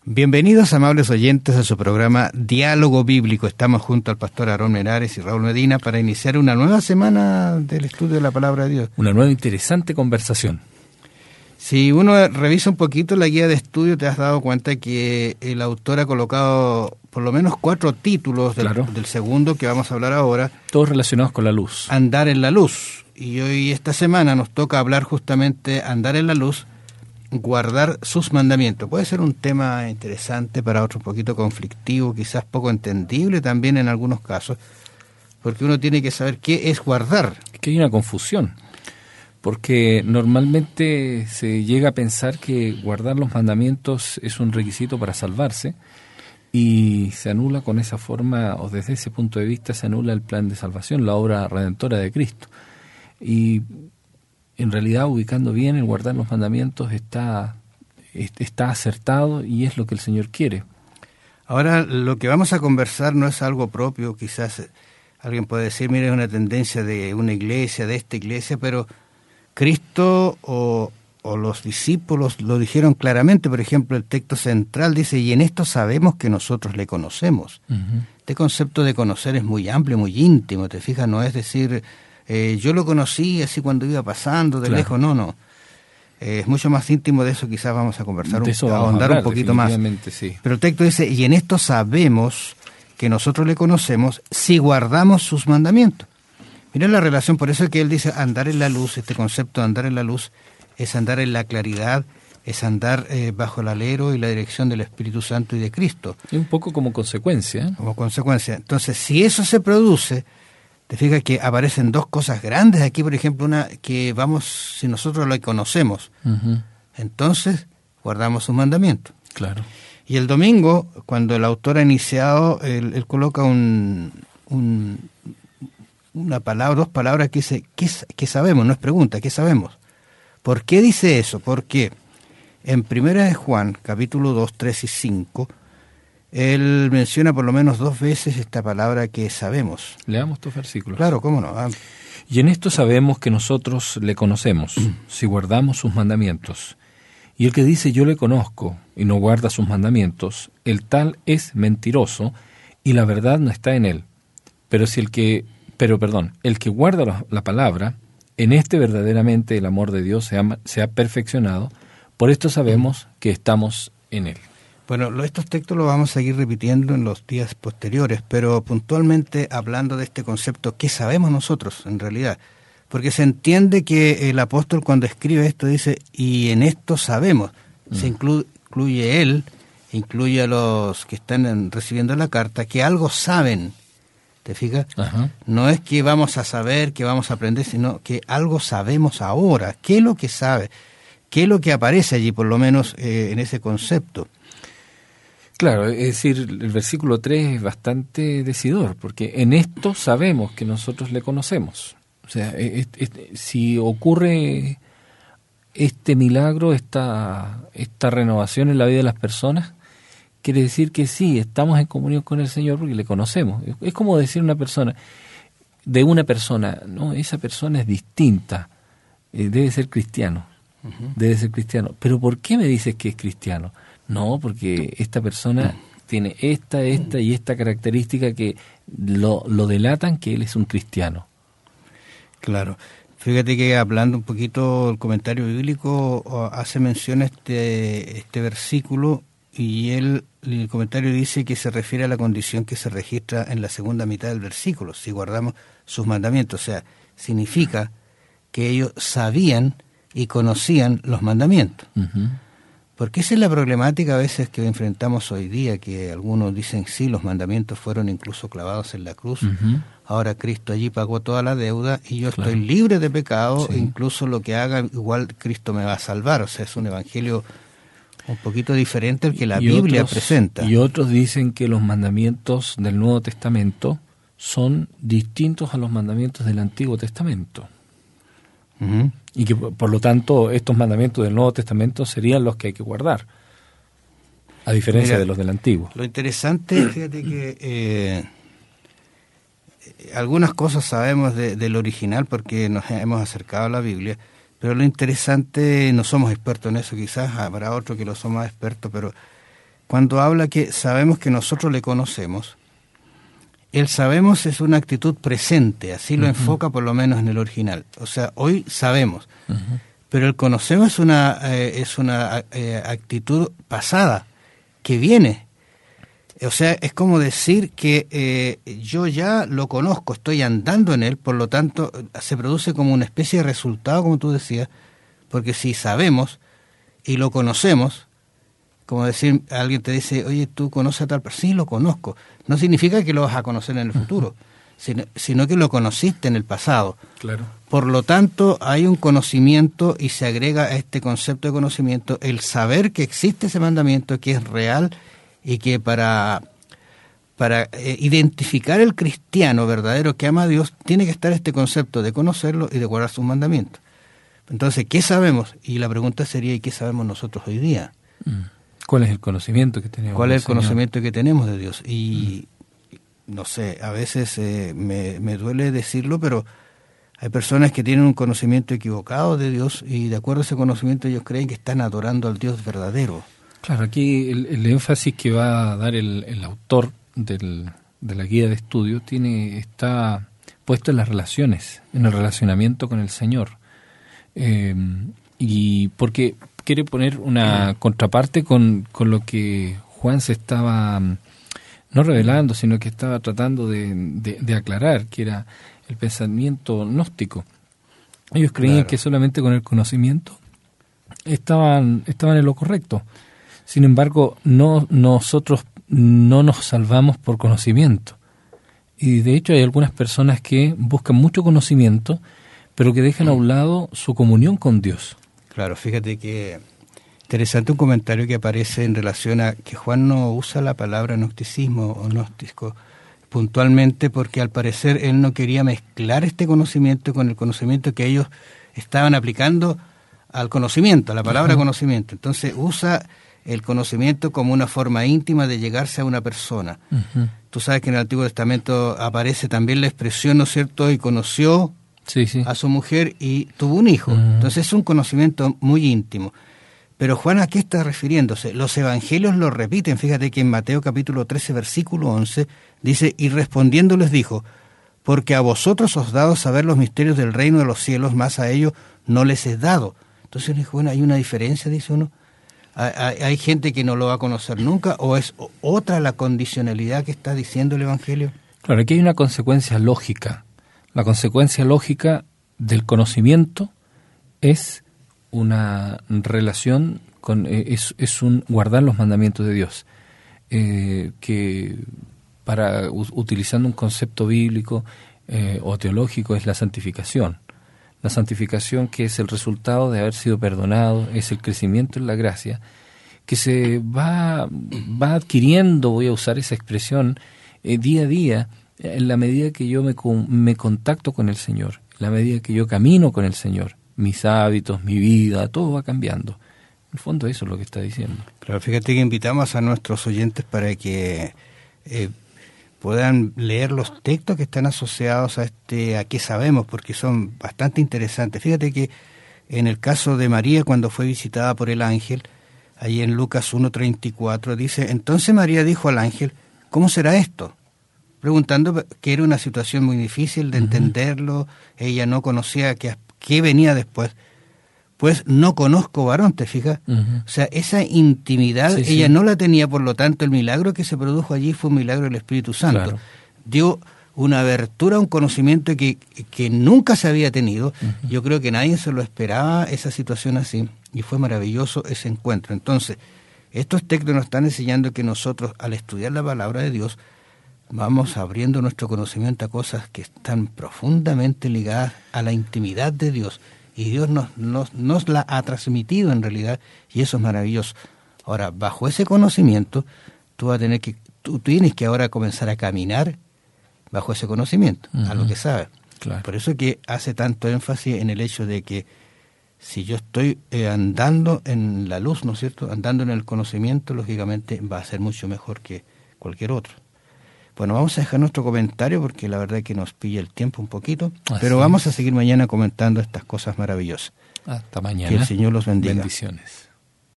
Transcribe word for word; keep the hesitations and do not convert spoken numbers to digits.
Bienvenidos, amables oyentes, a su programa Diálogo Bíblico. Estamos junto al pastor Aarón Menares y Raúl Medina para iniciar una nueva semana del estudio de la Palabra de Dios. Una nueva interesante conversación. Si uno revisa un poquito la guía de estudio, te has dado cuenta que el autor ha colocado por lo menos cuatro títulos del, claro. del segundo que vamos a hablar ahora. Todos relacionados con la luz. Andar en la luz. Y hoy, esta semana, nos toca hablar justamente andar en la luz, guardar sus mandamientos. Puede ser un tema interesante, para otro un poquito conflictivo, quizás poco entendible también en algunos casos, porque uno tiene que saber qué es guardar. Es que hay una confusión, porque normalmente se llega a pensar que guardar los mandamientos es un requisito para salvarse, y se anula con esa forma, o desde ese punto de vista se anula el plan de salvación, la obra redentora de Cristo. Y en realidad, ubicando bien, el guardar los mandamientos está, está acertado y es lo que el Señor quiere. Ahora, lo que vamos a conversar no es algo propio, quizás alguien puede decir, mire, es una tendencia de una iglesia, de esta iglesia, pero Cristo o, o los discípulos lo dijeron claramente. Por ejemplo, el texto central dice, y en esto sabemos que nosotros le conocemos. Uh-huh. Este concepto de conocer es muy amplio, muy íntimo, te fijas, no es decir... Eh, yo lo conocí así cuando iba pasando de claro. lejos, no, no. Eh, es mucho más íntimo de eso, quizás vamos a conversar, un, a ahondar a hablar, un poquito más. Sí. Pero el texto dice, y en esto sabemos que nosotros le conocemos si guardamos sus mandamientos. Miren la relación, por eso es que él dice andar en la luz, este concepto de andar en la luz es andar en la claridad, es andar eh, bajo el alero y la dirección del Espíritu Santo y de Cristo. Y un poco como consecuencia. ¿eh? Como consecuencia. Entonces, si eso se produce... Te fijas que aparecen dos cosas grandes aquí, por ejemplo, una que vamos, si nosotros la conocemos, uh-huh. entonces guardamos sus mandamientos. Claro. Y el domingo, cuando el autor ha iniciado, él, él coloca un, un, una palabra, dos palabras que dice, ¿qué, ¿qué sabemos? No es pregunta, ¿qué sabemos? ¿Por qué dice eso? Porque en Primera de Juan, capítulo dos, tres y cinco, él menciona por lo menos dos veces esta palabra que sabemos. Leamos estos versículos. Claro, cómo no. Ah. Y en esto sabemos que nosotros le conocemos, si guardamos sus mandamientos. Y el que dice yo le conozco y no guarda sus mandamientos, el tal es mentiroso y la verdad no está en él. Pero si el que, pero perdón, el que guarda la, la palabra, en este verdaderamente el amor de Dios se ha, se ha perfeccionado, por esto sabemos que estamos en él. Bueno, estos textos los vamos a seguir repitiendo en los días posteriores, pero puntualmente hablando de este concepto, ¿qué sabemos nosotros en realidad? Porque se entiende que el apóstol cuando escribe esto dice, y en esto sabemos, mm. se incluye, incluye él, incluye a los que están en, recibiendo la carta, que algo saben, ¿te fijas? Ajá. No es que vamos a saber, que vamos a aprender, sino que algo sabemos ahora. ¿Qué es lo que sabe? ¿Qué es lo que aparece allí, por lo menos eh, en ese concepto? Claro, es decir, el versículo tres es bastante decidor, porque en esto sabemos que nosotros le conocemos. O sea, es, es, si ocurre este milagro, esta, esta renovación en la vida de las personas, quiere decir que sí, estamos en comunión con el Señor porque le conocemos. Es como decir una persona, de una persona, no, esa persona es distinta, eh, debe ser cristiano, uh-huh. debe ser cristiano. ¿Pero por qué me dices que es cristiano? No, porque esta persona tiene esta, esta y esta característica que lo, lo delatan que él es un cristiano. Claro. Fíjate que hablando un poquito el comentario bíblico hace mención a este, este versículo y él, el comentario dice que se refiere a la condición que se registra en la segunda mitad del versículo, si guardamos sus mandamientos. O sea, significa que ellos sabían y conocían los mandamientos. Uh-huh. Porque esa es la problemática a veces que enfrentamos hoy día, que algunos dicen, sí, los mandamientos fueron incluso clavados en la cruz, uh-huh. ahora Cristo allí pagó toda la deuda y yo claro. estoy libre de pecado, sí. incluso lo que haga, igual Cristo me va a salvar. O sea, es un evangelio un poquito diferente al que la y Biblia otros, presenta. Y otros dicen que los mandamientos del Nuevo Testamento son distintos a los mandamientos del Antiguo Testamento. Uh-huh. Y que por lo tanto estos mandamientos del Nuevo Testamento serían los que hay que guardar, a diferencia Mira, de los del Antiguo. Lo interesante, fíjate que eh, algunas cosas sabemos de, del original porque nos hemos acercado a la Biblia, pero lo interesante, no somos expertos en eso, quizás habrá otros que lo son más expertos, pero cuando habla que sabemos que nosotros le conocemos, el sabemos es una actitud presente, así lo uh-huh. enfoca por lo menos en el original. O sea, hoy sabemos, uh-huh. pero el conocemos es una, eh, es una eh, actitud pasada, que viene. O sea, es como decir que eh, yo ya lo conozco, estoy andando en él, por lo tanto se produce como una especie de resultado, como tú decías, porque si sabemos y lo conocemos, como decir, alguien te dice, oye, ¿tú conoces a tal persona? Sí, lo conozco. No significa que lo vas a conocer en el futuro, uh-huh. sino, sino que lo conociste en el pasado. Claro. Por lo tanto, hay un conocimiento y se agrega a este concepto de conocimiento el saber que existe ese mandamiento, que es real y que para, para eh, identificar el cristiano verdadero que ama a Dios, tiene que estar este concepto de conocerlo y de guardar sus mandamientos. Entonces, ¿qué sabemos? Y la pregunta sería, ¿y qué sabemos nosotros hoy día? ¿Cuál es el conocimiento que tenemos? ¿Cuál es el conocimiento que tenemos de Dios? Y, mm. no sé, a veces eh, me, me duele decirlo, pero hay personas que tienen un conocimiento equivocado de Dios y de acuerdo a ese conocimiento ellos creen que están adorando al Dios verdadero. Claro, aquí el, el énfasis que va a dar el, el autor del, de la guía de estudio tiene está puesto en las relaciones, en el relacionamiento con el Señor. Eh, y porque quiere poner una contraparte con, con lo que Juan se estaba, no revelando, sino que estaba tratando de, de, de aclarar, que era el pensamiento gnóstico. Ellos creían claro. que solamente con el conocimiento estaban, estaban en lo correcto. Sin embargo, no nosotros no nos salvamos por conocimiento. Y de hecho hay algunas personas que buscan mucho conocimiento, pero que dejan a un lado su comunión con Dios. Claro, fíjate que interesante un comentario que aparece en relación a que Juan no usa la palabra gnosticismo o gnóstico puntualmente porque al parecer él no quería mezclar este conocimiento con el conocimiento que ellos estaban aplicando al conocimiento, a la palabra uh-huh. conocimiento. Entonces usa el conocimiento como una forma íntima de llegarse a una persona. Uh-huh. Tú sabes que en el Antiguo Testamento aparece también la expresión, ¿no es cierto?, y conoció sí, sí. a su mujer y tuvo un hijo. Uh-huh. Entonces es un conocimiento muy íntimo. Pero Juan, ¿a qué está refiriéndose? Los evangelios lo repiten. Fíjate que en Mateo capítulo trece, versículo once, dice, y respondiendo les dijo, porque a vosotros os dado saber los misterios del reino de los cielos, más a ellos no les es dado. Entonces, bueno, hay una diferencia, dice uno. ¿Hay, hay gente que no lo va a conocer nunca o es otra la condicionalidad que está diciendo el Evangelio? Claro, aquí hay una consecuencia lógica. La consecuencia lógica del conocimiento es una relación con es, es un guardar los mandamientos de Dios, eh, que para utilizando un concepto bíblico eh, o teológico es la santificación. La santificación, que es el resultado de haber sido perdonado, es el crecimiento en la gracia, que se va, va adquiriendo, voy a usar esa expresión, eh, día a día, en la medida que yo me, me contacto con el Señor, en la medida que yo camino con el Señor, mis hábitos, mi vida, todo va cambiando. En el fondo eso es lo que está diciendo. Claro, fíjate que invitamos a nuestros oyentes para que eh, puedan leer los textos que están asociados a este a qué sabemos, porque son bastante interesantes. Fíjate que en el caso de María, cuando fue visitada por el ángel, ahí en Lucas uno treinta y cuatro, dice, entonces María dijo al ángel, ¿cómo será esto? Preguntando que era una situación muy difícil de uh-huh. entenderlo, ella no conocía qué, qué venía después. Pues no conozco varón, ¿te fijas? Uh-huh. O sea, esa intimidad sí, ella sí. no la tenía, por lo tanto el milagro que se produjo allí fue un milagro del Espíritu Santo. Claro. Dio una abertura, un conocimiento que, que nunca se había tenido. Uh-huh. Yo creo que nadie se lo esperaba esa situación así, y fue maravilloso ese encuentro. Entonces, estos textos nos están enseñando que nosotros, al estudiar la palabra de Dios, vamos abriendo nuestro conocimiento a cosas que están profundamente ligadas a la intimidad de Dios. Y Dios nos, nos, nos la ha transmitido en realidad, y eso es maravilloso. Ahora, bajo ese conocimiento, tú vas a tener que, tú, tú tienes que ahora comenzar a caminar bajo ese conocimiento, uh-huh. a lo que sabes. Claro. Por eso es que hace tanto énfasis en el hecho de que si yo estoy eh, andando en la luz, ¿no es cierto?, andando en el conocimiento, lógicamente va a ser mucho mejor que cualquier otro. Bueno, vamos a dejar nuestro comentario porque la verdad es que nos pilla el tiempo un poquito, así pero vamos a seguir mañana comentando estas cosas maravillosas. Hasta mañana. Que el Señor los bendiga. Bendiciones.